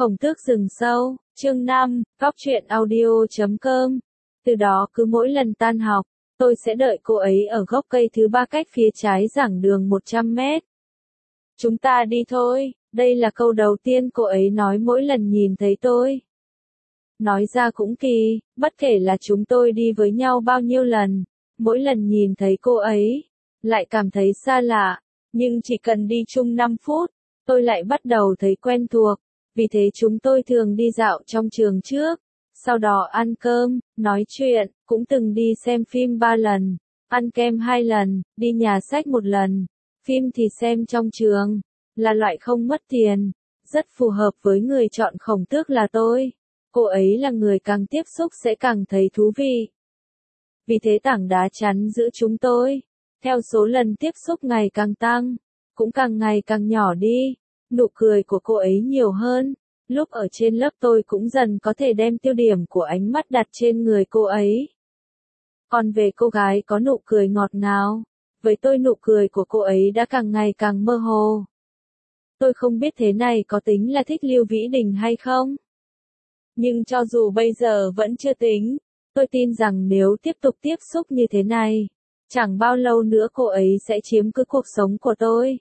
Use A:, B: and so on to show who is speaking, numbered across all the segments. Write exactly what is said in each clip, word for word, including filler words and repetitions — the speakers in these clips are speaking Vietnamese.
A: Khổng Tước rừng sâu, chương năm, góc truyện audio chấm com. Từ đó cứ mỗi lần tan học, tôi sẽ đợi cô ấy ở gốc cây thứ ba cách phía trái giảng đường một trăm mét. Chúng ta đi thôi, đây là câu đầu tiên cô ấy nói mỗi lần nhìn thấy tôi. Nói ra cũng kỳ, bất kể là chúng tôi đi với nhau bao nhiêu lần, mỗi lần nhìn thấy cô ấy, lại cảm thấy xa lạ, nhưng chỉ cần đi chung năm phút, tôi lại bắt đầu thấy quen thuộc. Vì thế chúng tôi thường đi dạo trong trường trước, sau đó ăn cơm, nói chuyện, cũng từng đi xem phim ba lần, ăn kem hai lần, đi nhà sách một lần, phim thì xem trong trường, là loại không mất tiền, rất phù hợp với người chọn Khổng Tước là tôi. Cô ấy là người càng tiếp xúc sẽ càng thấy thú vị. Vì thế tảng đá chắn giữa chúng tôi, theo số lần tiếp xúc ngày càng tăng, cũng càng ngày càng nhỏ đi. Nụ cười của cô ấy nhiều hơn, lúc ở trên lớp tôi cũng dần có thể đem tiêu điểm của ánh mắt đặt trên người cô ấy. Còn về cô gái có nụ cười ngọt ngào, với tôi nụ cười của cô ấy đã càng ngày càng mơ hồ. Tôi không biết thế này có tính là thích Lưu Vĩ Đình hay không? Nhưng cho dù bây giờ vẫn chưa tính, tôi tin rằng nếu tiếp tục tiếp xúc như thế này, chẳng bao lâu nữa cô ấy sẽ chiếm cứ cuộc sống của tôi.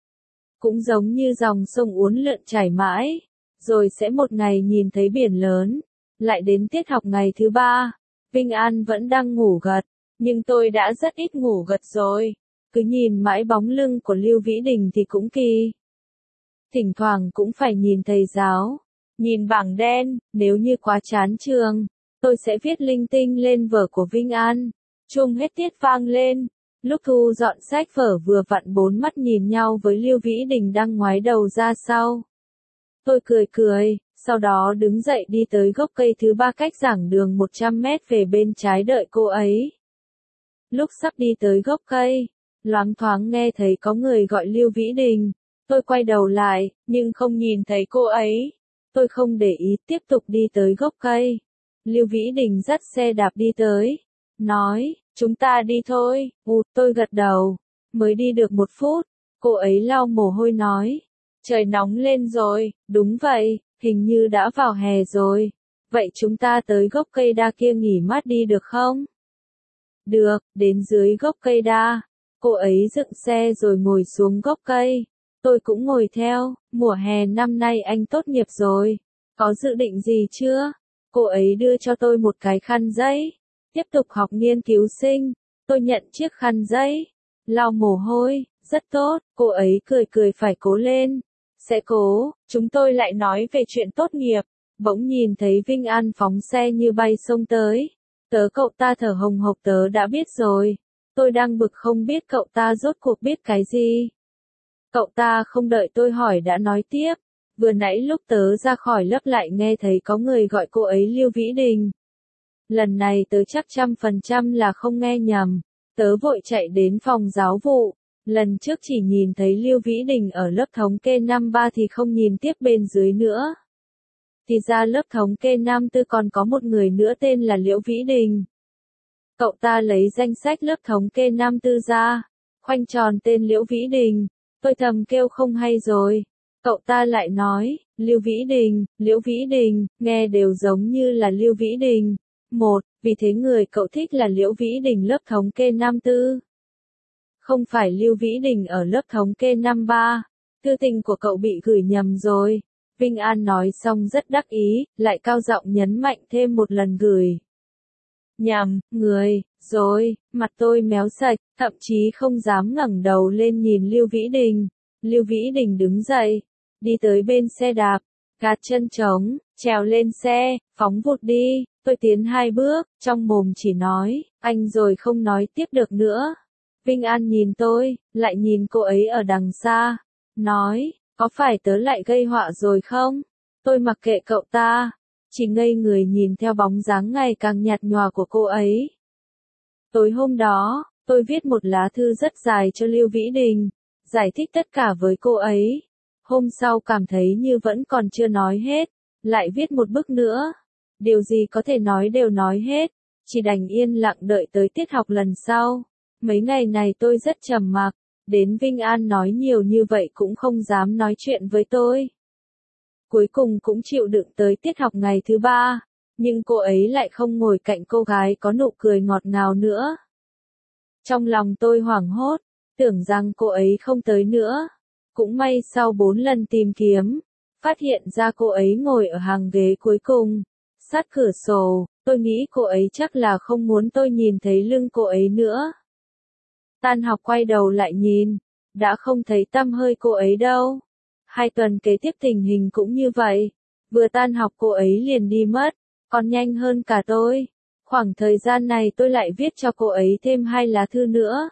A: Cũng giống như dòng sông uốn lượn chảy mãi, rồi sẽ một ngày nhìn thấy biển lớn. Lại đến tiết học ngày thứ ba, Vinh An vẫn đang ngủ gật, nhưng tôi đã rất ít ngủ gật rồi. Cứ nhìn mãi bóng lưng của Lưu Vĩ Đình thì cũng kỳ. Thỉnh thoảng cũng phải nhìn thầy giáo, nhìn bảng đen, nếu như quá chán trường, tôi sẽ viết linh tinh lên vở của Vinh An. Chuông hết tiết vang lên. Lúc thu dọn sách vở vừa vặn bốn mắt nhìn nhau với Lưu Vĩ Đình đang ngoái đầu ra sau. Tôi cười cười, sau đó đứng dậy đi tới gốc cây thứ ba cách giảng đường một trăm mét về bên trái đợi cô ấy. Lúc sắp đi tới gốc cây, loáng thoáng nghe thấy có người gọi Lưu Vĩ Đình. Tôi quay đầu lại, nhưng không nhìn thấy cô ấy. Tôi không để ý tiếp tục đi tới gốc cây. Lưu Vĩ Đình dắt xe đạp đi tới, nói, chúng ta đi thôi. Ụt, tôi gật đầu. Mới đi được một phút, cô ấy lau mồ hôi nói, trời nóng lên rồi. Đúng vậy, hình như đã vào hè rồi. Vậy chúng ta tới gốc cây đa kia nghỉ mát đi được không? Được, đến dưới gốc cây đa. Cô ấy dựng xe rồi ngồi xuống gốc cây. Tôi cũng ngồi theo. Mùa hè năm nay anh tốt nghiệp rồi. Có dự định gì chưa? Cô ấy đưa cho tôi một cái khăn giấy. Tiếp tục học nghiên cứu sinh. Tôi nhận chiếc khăn giấy. Lau mồ hôi. Rất tốt. Cô ấy cười cười phải cố lên. Sẽ cố. Chúng tôi lại nói về chuyện tốt nghiệp. Bỗng nhìn thấy Vinh An phóng xe như bay xông tới. Tớ cậu ta thở hồng hộc tớ đã biết rồi. Tôi đang bực không biết cậu ta rốt cuộc biết cái gì. Cậu ta không đợi tôi hỏi đã nói tiếp. Vừa nãy lúc tớ ra khỏi lớp lại nghe thấy có người gọi cô ấy Lưu Vĩ Đình. Lần này tớ chắc trăm phần trăm là không nghe nhầm. Tớ vội chạy đến phòng giáo vụ. Lần trước chỉ nhìn thấy Lưu Vĩ Đình ở lớp thống kê năm ba thì không nhìn tiếp bên dưới nữa. Thì ra lớp thống kê năm tư còn có một người nữa tên là Liễu Vĩ Đình. Cậu ta lấy danh sách lớp thống kê năm tư ra, khoanh tròn tên Liễu Vĩ Đình. Tôi thầm kêu không hay rồi. Cậu ta lại nói, Lưu Vĩ Đình, Liễu Vĩ Đình, nghe đều giống như là Lưu Vĩ Đình. Một, vì thế người cậu thích là Liễu Vĩ Đình lớp thống kê năm tư. Không phải Lưu Vĩ Đình ở lớp thống kê năm ba. Thư tình của cậu bị gửi nhầm rồi. Vinh An nói xong rất đắc ý, lại cao giọng nhấn mạnh thêm một lần gửi. Nhầm, người, rồi, mặt tôi méo sạch, thậm chí không dám ngẩng đầu lên nhìn Lưu Vĩ Đình. Lưu Vĩ Đình đứng dậy, đi tới bên xe đạp, gạt chân trống, trèo lên xe, phóng vụt đi. Tôi tiến hai bước, trong mồm chỉ nói, anh rồi không nói tiếp được nữa. Vinh An nhìn tôi, lại nhìn cô ấy ở đằng xa, nói, có phải tớ lại gây họa rồi không? Tôi mặc kệ cậu ta, chỉ ngây người nhìn theo bóng dáng ngày càng nhạt nhòa của cô ấy. Tối hôm đó, tôi viết một lá thư rất dài cho Lưu Vĩ Đình, giải thích tất cả với cô ấy. Hôm sau cảm thấy như vẫn còn chưa nói hết, lại viết một bức nữa. Điều gì có thể nói đều nói hết, chỉ đành yên lặng đợi tới tiết học lần sau. Mấy ngày này tôi rất trầm mặc, đến Vinh An nói nhiều như vậy cũng không dám nói chuyện với tôi. cuối cùng cũng chịu đựng tới tiết học ngày thứ ba, nhưng cô ấy lại không ngồi cạnh cô gái có nụ cười ngọt ngào nữa. Trong lòng tôi hoảng hốt, tưởng rằng cô ấy không tới nữa. Cũng may sau bốn lần tìm kiếm, phát hiện ra cô ấy ngồi ở hàng ghế cuối cùng, sát cửa sổ, tôi nghĩ cô ấy chắc là không muốn tôi nhìn thấy lưng cô ấy nữa. Tan học quay đầu lại nhìn, đã không thấy tăm hơi cô ấy đâu. Hai tuần kế tiếp tình hình cũng như vậy, vừa tan học cô ấy liền đi mất, còn nhanh hơn cả tôi. Khoảng thời gian này tôi lại viết cho cô ấy thêm hai lá thư nữa.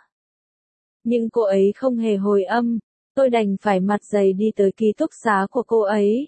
A: Nhưng cô ấy không hề hồi âm, tôi đành phải mặt dày đi tới ký túc xá của cô ấy.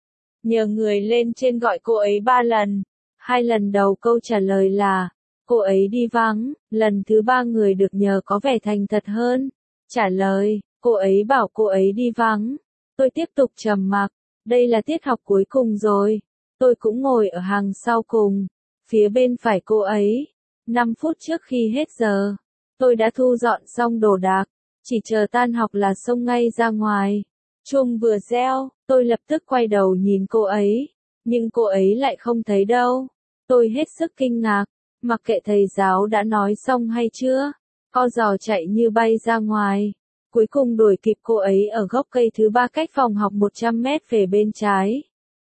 A: Nhờ người lên trên gọi cô ấy ba lần, hai lần đầu câu trả lời là, cô ấy đi vắng, lần thứ ba người được nhờ có vẻ thành thật hơn, trả lời, cô ấy bảo cô ấy đi vắng. Tôi tiếp tục trầm mặc, đây là tiết học cuối cùng rồi, tôi cũng ngồi ở hàng sau cùng, phía bên phải cô ấy. Năm phút trước khi hết giờ, tôi đã thu dọn xong đồ đạc, chỉ chờ tan học là xông ngay ra ngoài. Chuông vừa reo, tôi lập tức quay đầu nhìn cô ấy, nhưng cô ấy lại không thấy đâu. Tôi hết sức kinh ngạc, mặc kệ thầy giáo đã nói xong hay chưa, co giò chạy như bay ra ngoài. Cuối cùng đuổi kịp cô ấy ở gốc cây thứ ba cách phòng học một trăm mét về bên trái.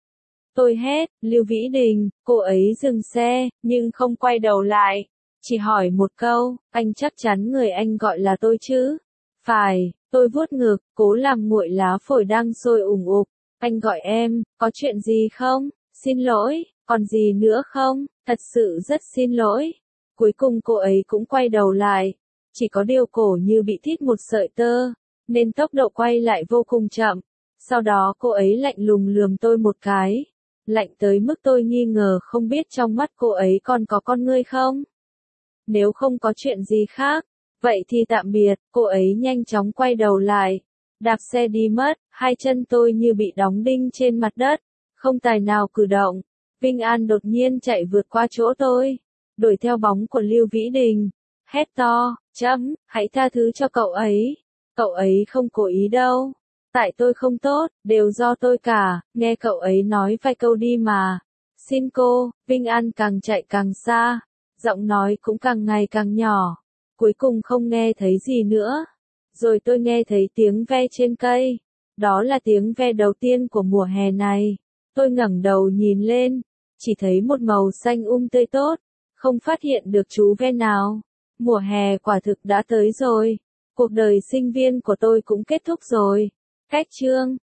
A: Tôi hét, Lưu Vĩ Đình, cô ấy dừng xe, nhưng không quay đầu lại. Chỉ hỏi một câu, anh chắc chắn người anh gọi là tôi chứ? Phải, tôi vuốt ngực, cố làm nguội lá phổi đang sôi ủng ục. Anh gọi em, có chuyện gì không? Xin lỗi, còn gì nữa không? Thật sự rất xin lỗi. Cuối cùng cô ấy cũng quay đầu lại. Chỉ có điều cổ như bị thít một sợi tơ, nên tốc độ quay lại vô cùng chậm. Sau đó cô ấy lạnh lùng lườm tôi một cái. Lạnh tới mức tôi nghi ngờ không biết trong mắt cô ấy còn có con ngươi không? Nếu không có chuyện gì khác, vậy thì tạm biệt. Cô ấy nhanh chóng quay đầu lại, đạp xe đi mất, hai chân tôi như bị đóng đinh trên mặt đất, không tài nào cử động. Vinh An đột nhiên chạy vượt qua chỗ tôi, đuổi theo bóng của Lưu Vĩ Đình, hét to, chấm, hãy tha thứ cho cậu ấy, cậu ấy không cố ý đâu. Tại tôi không tốt, đều do tôi cả, nghe cậu ấy nói vài câu đi mà. Xin cô, Vinh An càng chạy càng xa, giọng nói cũng càng ngày càng nhỏ, cuối cùng không nghe thấy gì nữa. Rồi tôi nghe thấy tiếng ve trên cây, đó là tiếng ve đầu tiên của mùa hè này. Tôi ngẩng đầu nhìn lên, chỉ thấy một màu xanh um tươi tốt, không phát hiện được chú ve nào. Mùa hè quả thực đã tới rồi, cuộc đời sinh viên của tôi cũng kết thúc rồi. Cách chương